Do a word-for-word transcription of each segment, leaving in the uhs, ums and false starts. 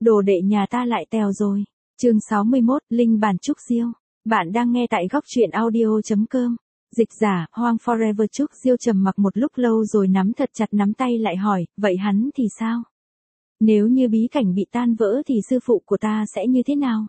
đồ đệ nhà ta lại tèo rồi. Chương sáu mươi mốt, Linh bản Trúc Diêu. Bạn đang nghe tại góc truyện audio.com. Dịch giả, Hoang Forever. Trúc Diêu trầm mặc một lúc lâu rồi nắm thật chặt nắm tay lại hỏi, vậy hắn thì sao? Nếu như bí cảnh bị tan vỡ thì sư phụ của ta sẽ như thế nào?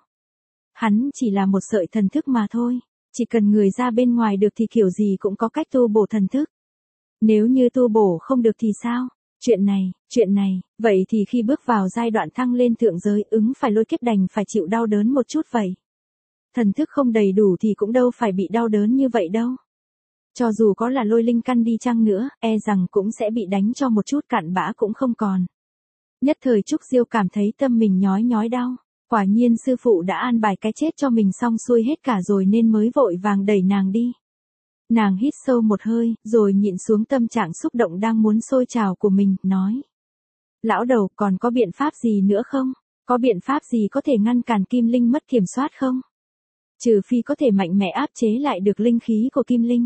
Hắn chỉ là một sợi thần thức mà thôi, chỉ cần người ra bên ngoài được thì kiểu gì cũng có cách tu bổ thần thức. Nếu như tu bổ không được thì sao? Chuyện này, chuyện này, vậy thì khi bước vào giai đoạn thăng lên thượng giới ứng phải lôi kiếp đành phải chịu đau đớn một chút vậy. Thần thức không đầy đủ thì cũng đâu phải bị đau đớn như vậy đâu. Cho dù có là lôi linh căn đi chăng nữa, e rằng cũng sẽ bị đánh cho một chút cặn bã cũng không còn. Nhất thời Trúc Diêu cảm thấy tâm mình nhói nhói đau. Quả nhiên sư phụ đã an bài cái chết cho mình xong xuôi hết cả rồi nên mới vội vàng đẩy nàng đi. Nàng hít sâu một hơi, rồi nhịn xuống tâm trạng xúc động đang muốn sôi trào của mình, nói. Lão đầu, còn có biện pháp gì nữa không? Có biện pháp gì có thể ngăn cản kim linh mất kiểm soát không? Trừ phi có thể mạnh mẽ áp chế lại được linh khí của kim linh.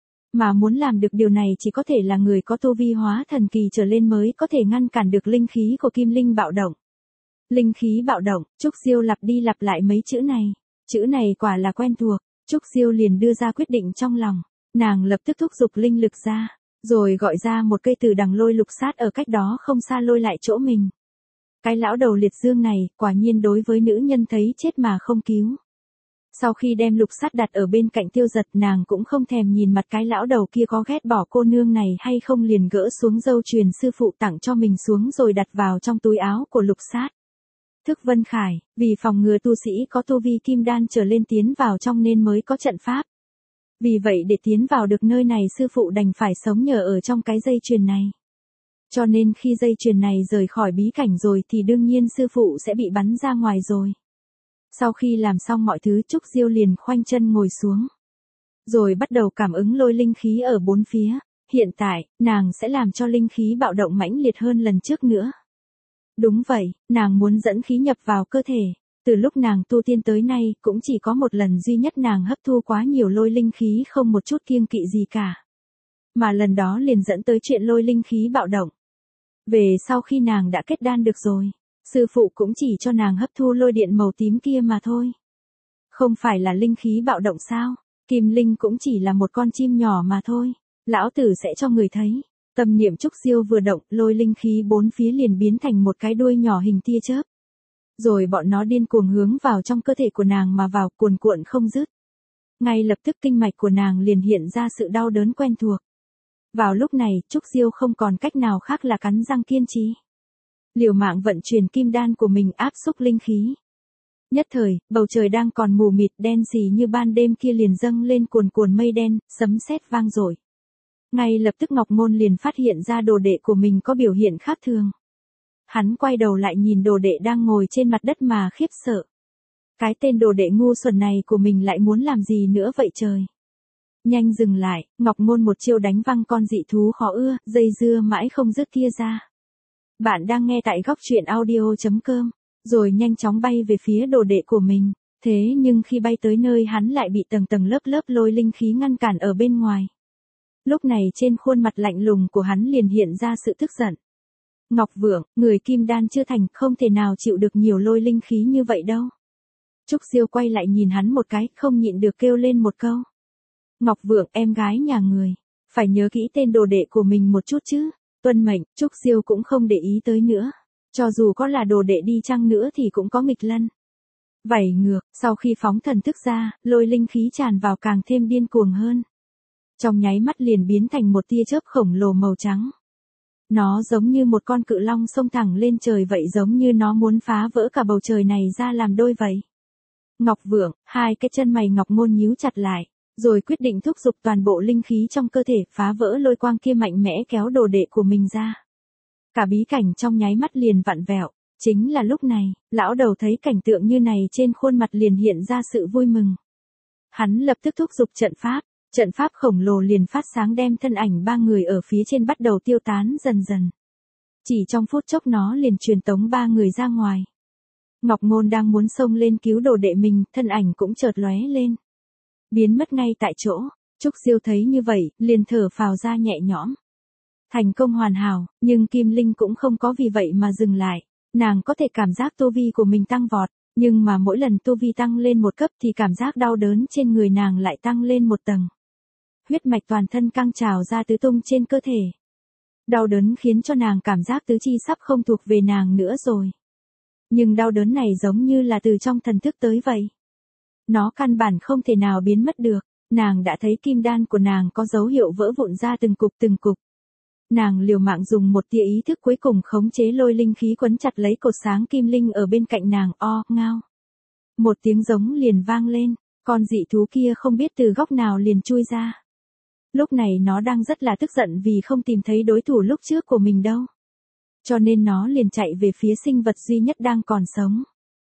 Mà muốn làm được điều này chỉ có thể là người có tu vi hóa thần kỳ trở lên mới có thể ngăn cản được linh khí của kim linh bạo động. Linh khí bạo động, Trúc Diêu lặp đi lặp lại mấy chữ này. Chữ này quả là quen thuộc. Trúc Diêu liền đưa ra quyết định trong lòng. Nàng lập tức thúc giục linh lực ra, rồi gọi ra một cây từ đằng lôi lục sát ở cách đó không xa lôi lại chỗ mình. Cái lão đầu liệt dương này, quả nhiên đối với nữ nhân thấy chết mà không cứu. Sau khi đem lục sát đặt ở bên cạnh Tiêu Giật, nàng cũng không thèm nhìn mặt cái lão đầu kia có ghét bỏ cô nương này hay không, liền gỡ xuống dâu truyền sư phụ tặng cho mình xuống rồi đặt vào trong túi áo của lục sát. Thức Vân Khải, vì phòng ngừa tu sĩ có tu vi kim đan trở lên tiến vào trong nên mới có trận pháp. Vì vậy để tiến vào được nơi này sư phụ đành phải sống nhờ ở trong cái dây chuyền này. Cho nên khi dây chuyền này rời khỏi bí cảnh rồi thì đương nhiên sư phụ sẽ bị bắn ra ngoài rồi. Sau khi làm xong mọi thứ, Trúc Diêu liền khoanh chân ngồi xuống. Rồi bắt đầu cảm ứng lôi linh khí ở bốn phía. Hiện tại, nàng sẽ làm cho linh khí bạo động mãnh liệt hơn lần trước nữa. Đúng vậy, nàng muốn dẫn khí nhập vào cơ thể. Từ lúc nàng tu tiên tới nay, cũng chỉ có một lần duy nhất nàng hấp thu quá nhiều lôi linh khí không một chút kiêng kỵ gì cả. Mà lần đó liền dẫn tới chuyện lôi linh khí bạo động. Về sau khi nàng đã kết đan được rồi, sư phụ cũng chỉ cho nàng hấp thu lôi điện màu tím kia mà thôi. Không phải là linh khí bạo động sao? Kim linh cũng chỉ là một con chim nhỏ mà thôi. Lão tử sẽ cho người thấy. Tâm niệm Trúc Diêu vừa động, lôi linh khí bốn phía liền biến thành một cái đuôi nhỏ hình tia chớp. Rồi bọn nó điên cuồng hướng vào trong cơ thể của nàng mà vào, cuồn cuộn không dứt. Ngay lập tức kinh mạch của nàng liền hiện ra sự đau đớn quen thuộc. Vào lúc này, Trúc Diêu không còn cách nào khác là cắn răng kiên trì. Liều mạng vận chuyển kim đan của mình áp xúc linh khí. Nhất thời, bầu trời đang còn mù mịt đen sì như ban đêm kia liền dâng lên cuồn cuồn mây đen, sấm sét vang dội. Ngay lập tức Ngọc Ngôn liền phát hiện ra đồ đệ của mình có biểu hiện khác thường. Hắn quay đầu lại nhìn đồ đệ đang ngồi trên mặt đất mà khiếp sợ. Cái tên đồ đệ ngu xuẩn này của mình lại muốn làm gì nữa vậy trời? Nhanh dừng lại, Ngọc Ngôn một chiêu đánh văng con dị thú khó ưa, dây dưa mãi không dứt kia ra. Bạn đang nghe tại góc truyện audio.com, rồi nhanh chóng bay về phía đồ đệ của mình. Thế nhưng khi bay tới nơi hắn lại bị tầng tầng lớp lớp lôi linh khí ngăn cản ở bên ngoài. Lúc này trên khuôn mặt lạnh lùng của hắn liền hiện ra sự tức giận. Ngọc Vượng, người kim đan chưa thành không thể nào chịu được nhiều lôi linh khí như vậy đâu. Trúc Diêu quay lại nhìn hắn một cái, không nhịn được kêu lên một câu. Ngọc Vượng, em gái nhà người, phải nhớ kỹ tên đồ đệ của mình một chút chứ. Tuân mệnh, Trúc Diêu cũng không để ý tới nữa. Cho dù có là đồ đệ đi chăng nữa thì cũng có nghịch lân. Vảy ngược, sau khi phóng thần thức ra, lôi linh khí tràn vào càng thêm điên cuồng hơn. Trong nháy mắt liền biến thành một tia chớp khổng lồ màu trắng. Nó giống như một con cự long xông thẳng lên trời vậy, giống như nó muốn phá vỡ cả bầu trời này ra làm đôi vậy. Ngọc Vượng, hai cái chân mày Ngọc Ngôn nhíu chặt lại, rồi quyết định thúc giục toàn bộ linh khí trong cơ thể phá vỡ lôi quang kia mạnh mẽ kéo đồ đệ của mình ra. Cả bí cảnh trong nháy mắt liền vặn vẹo. Chính là lúc này, lão đầu thấy cảnh tượng như này trên khuôn mặt liền hiện ra sự vui mừng. Hắn lập tức thúc giục trận pháp. Trận pháp khổng lồ liền phát sáng đem thân ảnh ba người ở phía trên bắt đầu tiêu tán dần dần. Chỉ trong phút chốc nó liền truyền tống ba người ra ngoài. Ngọc Ngôn đang muốn xông lên cứu đồ đệ mình, thân ảnh cũng chợt lóe lên. Biến mất ngay tại chỗ. Trúc Diêu thấy như vậy, liền thở phào ra nhẹ nhõm. Thành công hoàn hảo, nhưng Kim Linh cũng không có vì vậy mà dừng lại. Nàng có thể cảm giác tu vi của mình tăng vọt, nhưng mà mỗi lần tu vi tăng lên một cấp thì cảm giác đau đớn trên người nàng lại tăng lên một tầng. Huyết mạch toàn thân căng trào ra tứ tung trên cơ thể. Đau đớn khiến cho nàng cảm giác tứ chi sắp không thuộc về nàng nữa rồi. Nhưng đau đớn này giống như là từ trong thần thức tới vậy. Nó căn bản không thể nào biến mất được, nàng đã thấy kim đan của nàng có dấu hiệu vỡ vụn ra từng cục từng cục. Nàng liều mạng dùng một tia ý thức cuối cùng khống chế lôi linh khí quấn chặt lấy cột sáng kim linh ở bên cạnh nàng, o, ngao. Một tiếng giống liền vang lên, con dị thú kia không biết từ góc nào liền chui ra. Lúc này nó đang rất là tức giận vì không tìm thấy đối thủ lúc trước của mình đâu. Cho nên nó liền chạy về phía sinh vật duy nhất đang còn sống.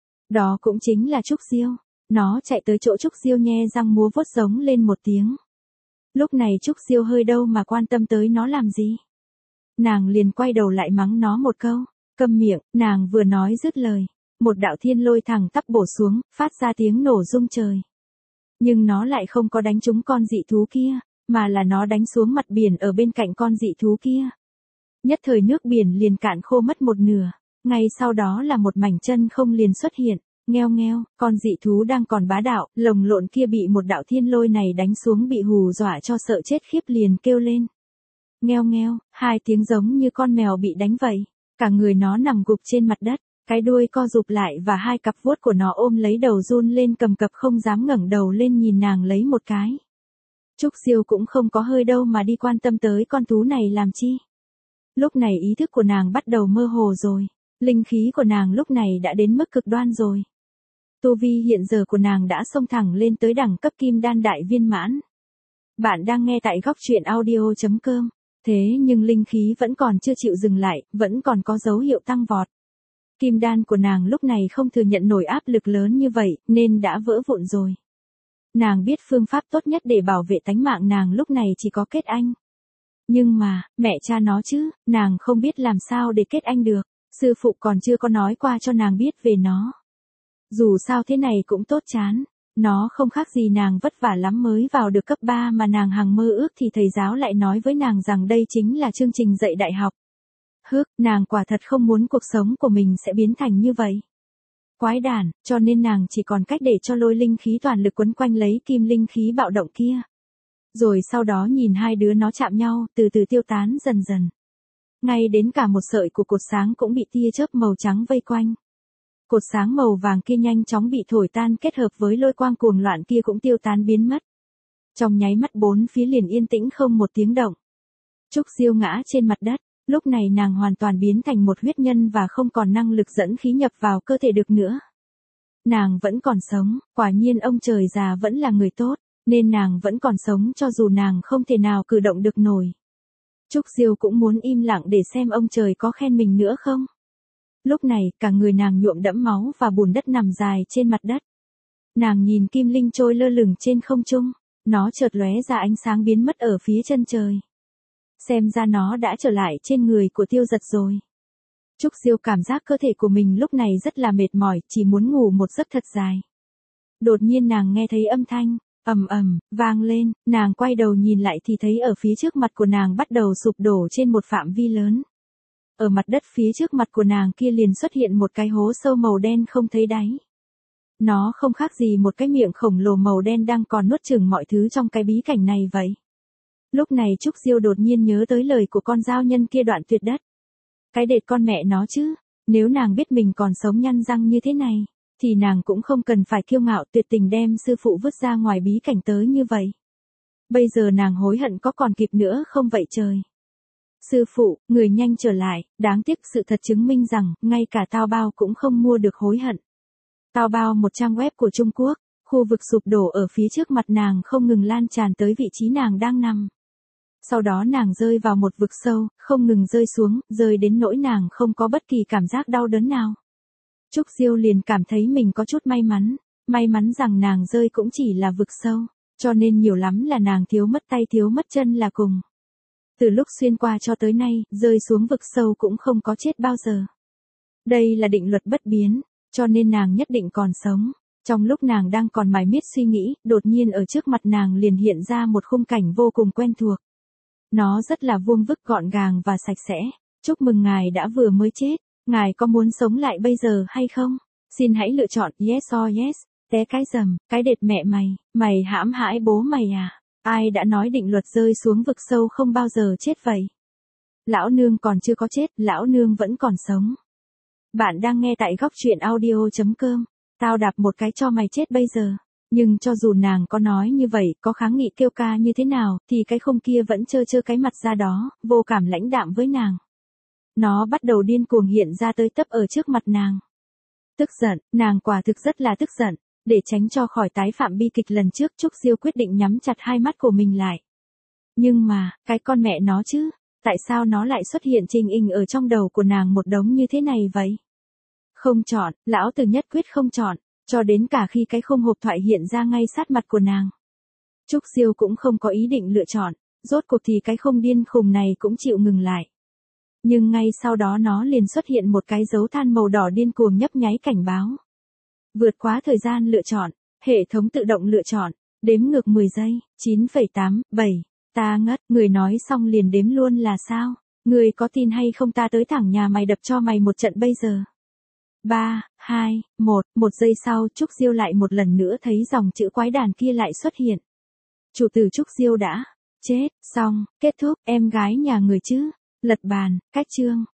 Đó cũng chính là Trúc Diêu. Nó chạy tới chỗ Trúc Diêu nhe răng múa vuốt giống lên một tiếng. Lúc này Trúc Diêu hơi đâu mà quan tâm tới nó làm gì. Nàng liền quay đầu lại mắng nó một câu, câm miệng, nàng vừa nói dứt lời. Một đạo thiên lôi thẳng tắp bổ xuống, phát ra tiếng nổ rung trời. Nhưng nó lại không có đánh trúng con dị thú kia, mà là nó đánh xuống mặt biển ở bên cạnh con dị thú kia. Nhất thời nước biển liền cạn khô mất một nửa, ngay sau đó là một mảnh chân không liền xuất hiện, ngheo ngheo, con dị thú đang còn bá đạo, lồng lộn kia bị một đạo thiên lôi này đánh xuống bị hù dọa cho sợ chết khiếp liền kêu lên. Ngheo ngheo, hai tiếng giống như con mèo bị đánh vậy, cả người nó nằm gục trên mặt đất, cái đuôi co rụp lại và hai cặp vuốt của nó ôm lấy đầu run lên cầm cập không dám ngẩng đầu lên nhìn nàng lấy một cái. Trúc Diêu cũng không có hơi đâu mà đi quan tâm tới con thú này làm chi. Lúc này ý thức của nàng bắt đầu mơ hồ rồi, linh khí của nàng lúc này đã đến mức cực đoan rồi. Tu vi hiện giờ của nàng đã xông thẳng lên tới đẳng cấp kim đan đại viên mãn. Bạn đang nghe tại góc truyện audio chấm com, thế nhưng linh khí vẫn còn chưa chịu dừng lại, vẫn còn có dấu hiệu tăng vọt. Kim đan của nàng lúc này không thừa nhận nổi áp lực lớn như vậy, nên đã vỡ vụn rồi. Nàng biết phương pháp tốt nhất để bảo vệ tánh mạng nàng lúc này chỉ có kết anh. Nhưng mà, mẹ cha nó chứ, nàng không biết làm sao để kết anh được, sư phụ còn chưa có nói qua cho nàng biết về nó. Dù sao thế này cũng tốt chán, nó không khác gì nàng vất vả lắm mới vào được cấp ba mà nàng hằng mơ ước thì thầy giáo lại nói với nàng rằng đây chính là chương trình dạy đại học. Hước, nàng quả thật không muốn cuộc sống của mình sẽ biến thành như vậy. Quái đản, cho nên nàng chỉ còn cách để cho lôi linh khí toàn lực quấn quanh lấy kim linh khí bạo động kia. Rồi sau đó nhìn hai đứa nó chạm nhau, từ từ tiêu tán dần dần. Ngay đến cả một sợi của cột sáng cũng bị tia chớp màu trắng vây quanh. Cột sáng màu vàng kia nhanh chóng bị thổi tan kết hợp với lôi quang cuồng loạn kia cũng tiêu tán biến mất. Trong nháy mắt bốn phía liền yên tĩnh không một tiếng động. Trúc Diêu ngã trên mặt đất, lúc này nàng hoàn toàn biến thành một huyết nhân và không còn năng lực dẫn khí nhập vào cơ thể được nữa. Nàng vẫn còn sống, quả nhiên ông trời già vẫn là người tốt, nên nàng vẫn còn sống cho dù nàng không thể nào cử động được nổi. Trúc Diêu cũng muốn im lặng để xem ông trời có khen mình nữa không. Lúc này, cả người nàng nhuộm đẫm máu và bùn đất nằm dài trên mặt đất. Nàng nhìn kim linh trôi lơ lửng trên không trung, nó chợt lóe ra ánh sáng biến mất ở phía chân trời. Xem ra nó đã trở lại trên người của Tiêu Giật rồi. Trúc Diêu cảm giác cơ thể của mình lúc này rất là mệt mỏi, chỉ muốn ngủ một giấc thật dài. Đột nhiên nàng nghe thấy âm thanh, ầm ầm, vang lên, nàng quay đầu nhìn lại thì thấy ở phía trước mặt của nàng bắt đầu sụp đổ trên một phạm vi lớn. Ở mặt đất phía trước mặt của nàng kia liền xuất hiện một cái hố sâu màu đen không thấy đáy. Nó không khác gì một cái miệng khổng lồ màu đen đang còn nuốt chửng mọi thứ trong cái bí cảnh này vậy. Lúc này Trúc Diêu đột nhiên nhớ tới lời của con giao nhân kia đoạn tuyệt đất. Cái đệt con mẹ nó chứ, nếu nàng biết mình còn sống nhăn răng như thế này, thì nàng cũng không cần phải kiêu ngạo tuyệt tình đem sư phụ vứt ra ngoài bí cảnh tới như vậy. Bây giờ nàng hối hận có còn kịp nữa không vậy trời. Sư phụ, người nhanh trở lại, đáng tiếc sự thật chứng minh rằng, ngay cả Tao Bao cũng không mua được hối hận. Tao Bao một trang web của Trung Quốc, khu vực sụp đổ ở phía trước mặt nàng không ngừng lan tràn tới vị trí nàng đang nằm. Sau đó nàng rơi vào một vực sâu, không ngừng rơi xuống, rơi đến nỗi nàng không có bất kỳ cảm giác đau đớn nào. Trúc Diêu liền cảm thấy mình có chút may mắn, may mắn rằng nàng rơi cũng chỉ là vực sâu, cho nên nhiều lắm là nàng thiếu mất tay thiếu mất chân là cùng. Từ lúc xuyên qua cho tới nay, rơi xuống vực sâu cũng không có chết bao giờ. Đây là định luật bất biến, cho nên nàng nhất định còn sống. Trong lúc nàng đang còn mải miết suy nghĩ, đột nhiên ở trước mặt nàng liền hiện ra một khung cảnh vô cùng quen thuộc. Nó rất là vuông vức gọn gàng và sạch sẽ. Chúc mừng ngài đã vừa mới chết. Ngài có muốn sống lại bây giờ hay không? Xin hãy lựa chọn yes or yes. Té cái rầm, cái đệt mẹ mày, mày hãm hại bố mày à? Ai đã nói định luật rơi xuống vực sâu không bao giờ chết vậy? Lão nương còn chưa có chết, lão nương vẫn còn sống. Bạn đang nghe tại góc truyện audio.com. Tao đạp một cái cho mày chết bây giờ. Nhưng cho dù nàng có nói như vậy, có kháng nghị kêu ca như thế nào, thì cái không kia vẫn trơ trơ cái mặt ra đó, vô cảm lãnh đạm với nàng. Nó bắt đầu điên cuồng hiện ra tới tấp ở trước mặt nàng. Tức giận, nàng quả thực rất là tức giận. Để tránh cho khỏi tái phạm bi kịch lần trước, Trúc Diêu quyết định nhắm chặt hai mắt của mình lại. Nhưng mà, cái con mẹ nó chứ, tại sao nó lại xuất hiện trình hình ở trong đầu của nàng một đống như thế này vậy? Không chọn, lão tử nhất quyết không chọn, cho đến cả khi cái khung hộp thoại hiện ra ngay sát mặt của nàng. Trúc Diêu cũng không có ý định lựa chọn, rốt cuộc thì cái khung điên khùng này cũng chịu ngừng lại. Nhưng ngay sau đó nó liền xuất hiện một cái dấu than màu đỏ điên cuồng nhấp nháy cảnh báo. Vượt quá thời gian lựa chọn, hệ thống tự động lựa chọn, đếm ngược mười giây, chín phẩy tám, bảy, ta ngất, người nói xong liền đếm luôn là sao? Người có tin hay không ta tới thẳng nhà mày đập cho mày một trận bây giờ. ba, hai, một, một giây sau Trúc Diêu lại một lần nữa thấy dòng chữ quái đản kia lại xuất hiện. Chủ tử Trúc Diêu đã chết, xong, kết thúc, em gái nhà người chứ, lật bàn, cách chương.